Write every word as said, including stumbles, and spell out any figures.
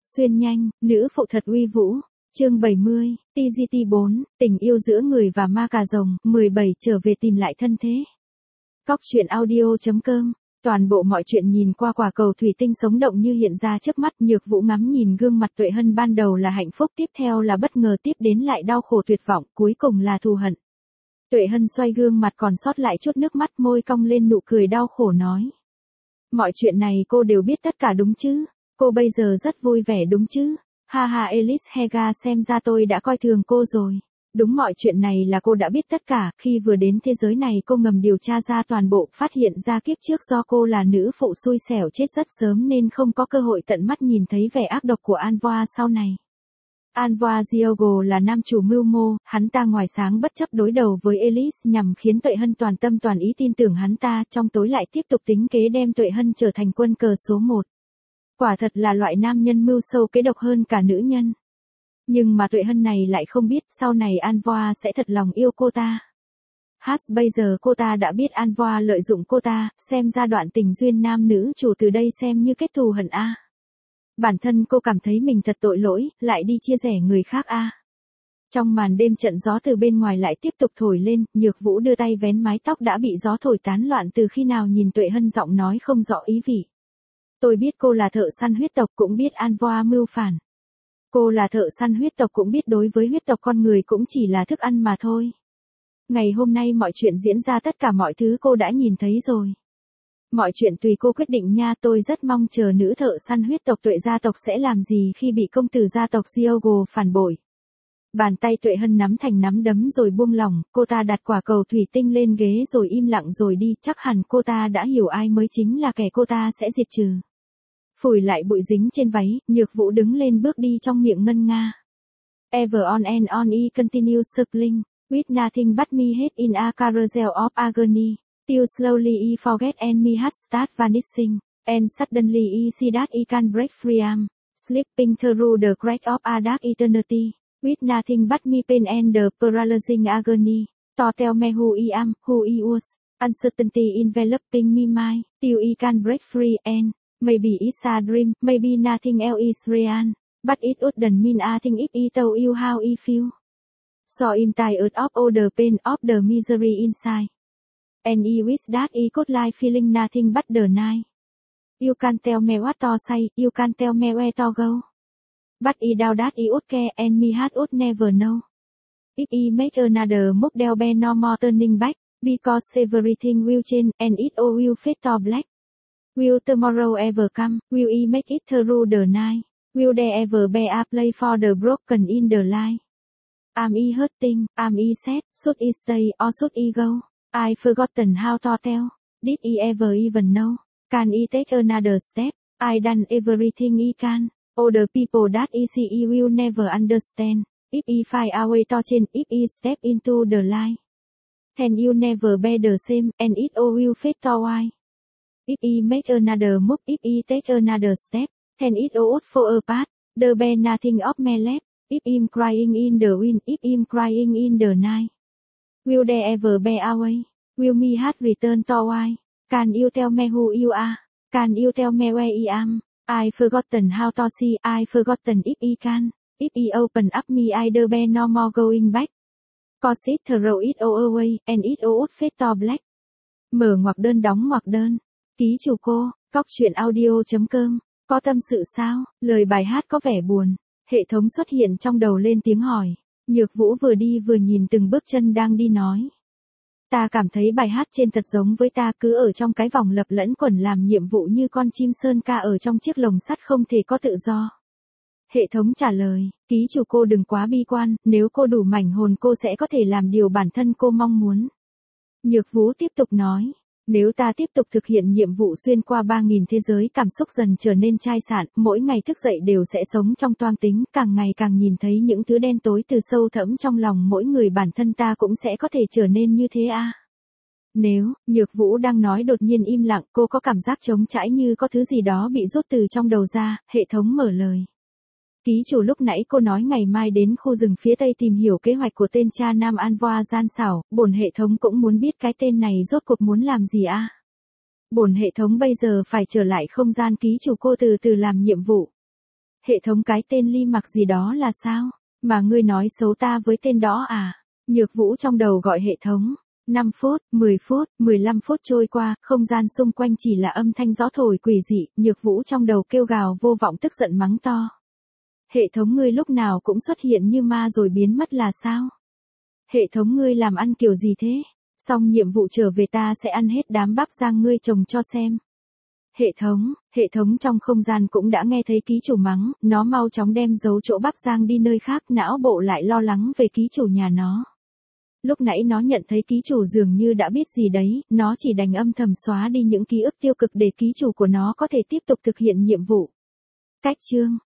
Xuyên nhanh, nữ phụ thật uy vũ. Chương bảy mươi, tê giê tê bốn, tình yêu giữa người và ma cà rồng, mười bảy trở về tìm lại thân thế. Cóc truyện audio chấm com, toàn bộ mọi chuyện nhìn qua quả cầu thủy tinh sống động như hiện ra trước mắt. Nhược Vũ ngắm nhìn gương mặt Tuệ Hân, ban đầu là hạnh phúc, tiếp theo là bất ngờ, tiếp đến lại đau khổ tuyệt vọng, cuối cùng là thù hận. Tuệ Hân xoay gương mặt còn sót lại chút nước mắt, môi cong lên nụ cười đau khổ nói. Mọi chuyện này cô đều biết tất cả đúng chứ? Cô bây giờ rất vui vẻ đúng chứ? Ha ha, Alice Hega, xem ra tôi đã coi thường cô rồi. Đúng, mọi chuyện này là cô đã biết tất cả. Khi vừa đến thế giới này cô ngầm điều tra ra toàn bộ, phát hiện ra kiếp trước do cô là nữ phụ xui xẻo chết rất sớm nên không có cơ hội tận mắt nhìn thấy vẻ ác độc của Anvoa sau này. Anvoa Diogo là nam chủ mưu mô, hắn ta ngoài sáng bất chấp đối đầu với Alice nhằm khiến Tuệ Hân toàn tâm toàn ý tin tưởng hắn ta, trong tối lại tiếp tục tính kế đem Tuệ Hân trở thành quân cờ số một. Quả thật là loại nam nhân mưu sâu kế độc hơn cả nữ nhân. Nhưng mà Tuệ Hân này lại không biết, sau này Anvoa sẽ thật lòng yêu cô ta. Hát, bây giờ cô ta đã biết Anvoa lợi dụng cô ta, xem ra đoạn tình duyên nam nữ chủ từ đây xem như kết thù hận a. Bản thân cô cảm thấy mình thật tội lỗi, lại đi chia rẽ người khác a. Trong màn đêm, trận gió từ bên ngoài lại tiếp tục thổi lên, Nhược Vũ đưa tay vén mái tóc đã bị gió thổi tán loạn từ khi nào, nhìn Tuệ Hân giọng nói không rõ ý vị. Tôi biết cô là thợ săn huyết tộc, cũng biết Anvoa mưu phản. Cô là thợ săn huyết tộc cũng biết đối với huyết tộc con người cũng chỉ là thức ăn mà thôi. Ngày hôm nay mọi chuyện diễn ra, tất cả mọi thứ cô đã nhìn thấy rồi. Mọi chuyện tùy cô quyết định nha, tôi rất mong chờ nữ thợ săn huyết tộc Tuệ gia tộc sẽ làm gì khi bị công tử gia tộc Diogo phản bội. Bàn tay Tuệ Hân nắm thành nắm đấm rồi buông lỏng, cô ta đặt quả cầu thủy tinh lên ghế rồi im lặng rồi đi, chắc hẳn cô ta đã hiểu ai mới chính là kẻ cô ta sẽ diệt trừ. Phủi lại bụi dính trên váy, Nhược Vũ đứng lên bước đi trong miệng ngân nga. Ever on and on I continue circling, with nothing but me head in a carousel of agony, till slowly I forget and me heart start vanishing, and suddenly I see that I can break free am, slipping through the crack of a dark eternity, with nothing but me pain and the paralyzing agony, to tell me who I am, who I was, uncertainty enveloping me mind, till I can break free and maybe it's a dream, maybe nothing else is real, but it wouldn't mean a thing if I told you how I feel. So I'm tired of all the pain, of the misery inside. And I wish that I could lie feeling nothing but the night. You can tell me what to say, you can tell me where to go. But I doubt that I would care, and me heart would never know. If I make another move, there'll be no more turning back, because everything will change, and it all will fade to black. Will tomorrow ever come? Will I make it through the night? Will there ever be a place for the broken in the light? Am I hurting? Am I sad? Should I stay or should I go? I've forgotten how to tell. Did I ever even know? Can I take another step? I done everything I can. All the people that I see I will never understand. If I find a way to change, if I step into the light, then you'll never be the same, and it all will fade to white. If I make another move, if I take another step, then it all would fall apart. There'll be nothing of me left. If I'm crying in the wind, if I'm crying in the night, will there ever be a way? Will me heart return to white? Can you tell me who you are? Can you tell me where I am? I've forgotten how to see, I've forgotten if I can. If I open up me, I'd be no more going back. Cause it throw it all away, and it all would fade to black. Mở ngoặc đơn đóng ngoặc đơn. Ký chủ cô, cóc truyện audio chấm com, có tâm sự sao? Lời bài hát có vẻ buồn. Hệ thống xuất hiện trong đầu lên tiếng hỏi. Nhược Vũ vừa đi vừa nhìn từng bước chân đang đi nói. Ta cảm thấy bài hát trên thật giống với ta, cứ ở trong cái vòng lặp lẫn quẩn làm nhiệm vụ như con chim sơn ca ở trong chiếc lồng sắt không thể có tự do. Hệ thống trả lời, ký chủ cô đừng quá bi quan, nếu cô đủ mảnh hồn cô sẽ có thể làm điều bản thân cô mong muốn. Nhược Vũ tiếp tục nói. Nếu ta tiếp tục thực hiện nhiệm vụ xuyên qua ba nghìn thế giới, cảm xúc dần trở nên chai sạn, mỗi ngày thức dậy đều sẽ sống trong toan tính, càng ngày càng nhìn thấy những thứ đen tối từ sâu thẳm trong lòng mỗi người, bản thân ta cũng sẽ có thể trở nên như thế à? Nếu, Nhược Vũ đang nói đột nhiên im lặng, cô có cảm giác trống trải như có thứ gì đó bị rút từ trong đầu ra, hệ thống mở lời. Ký chủ lúc nãy cô nói ngày mai đến khu rừng phía tây tìm hiểu kế hoạch của tên cha nam Anvoa gian xảo, bổn hệ thống cũng muốn biết cái tên này rốt cuộc muốn làm gì a? À? Bổn hệ thống bây giờ phải trở lại không gian, ký chủ cô từ từ làm nhiệm vụ. Hệ thống cái tên Ly Mặc gì đó là sao? Mà ngươi nói xấu ta với tên đó à? Nhược Vũ trong đầu gọi hệ thống. năm phút, mười phút, mười lăm phút trôi qua, không gian xung quanh chỉ là âm thanh gió thổi quỷ dị, Nhược Vũ trong đầu kêu gào vô vọng tức giận mắng to. Hệ thống ngươi lúc nào cũng xuất hiện như ma rồi biến mất là sao? Hệ thống ngươi làm ăn kiểu gì thế? Xong nhiệm vụ trở về ta sẽ ăn hết đám bắp rang ngươi trồng cho xem. Hệ thống, hệ thống trong không gian cũng đã nghe thấy ký chủ mắng, nó mau chóng đem giấu chỗ bắp rang đi nơi khác, não bộ lại lo lắng về ký chủ nhà nó. Lúc nãy nó nhận thấy ký chủ dường như đã biết gì đấy, nó chỉ đành âm thầm xóa đi những ký ức tiêu cực để ký chủ của nó có thể tiếp tục thực hiện nhiệm vụ. Cách chương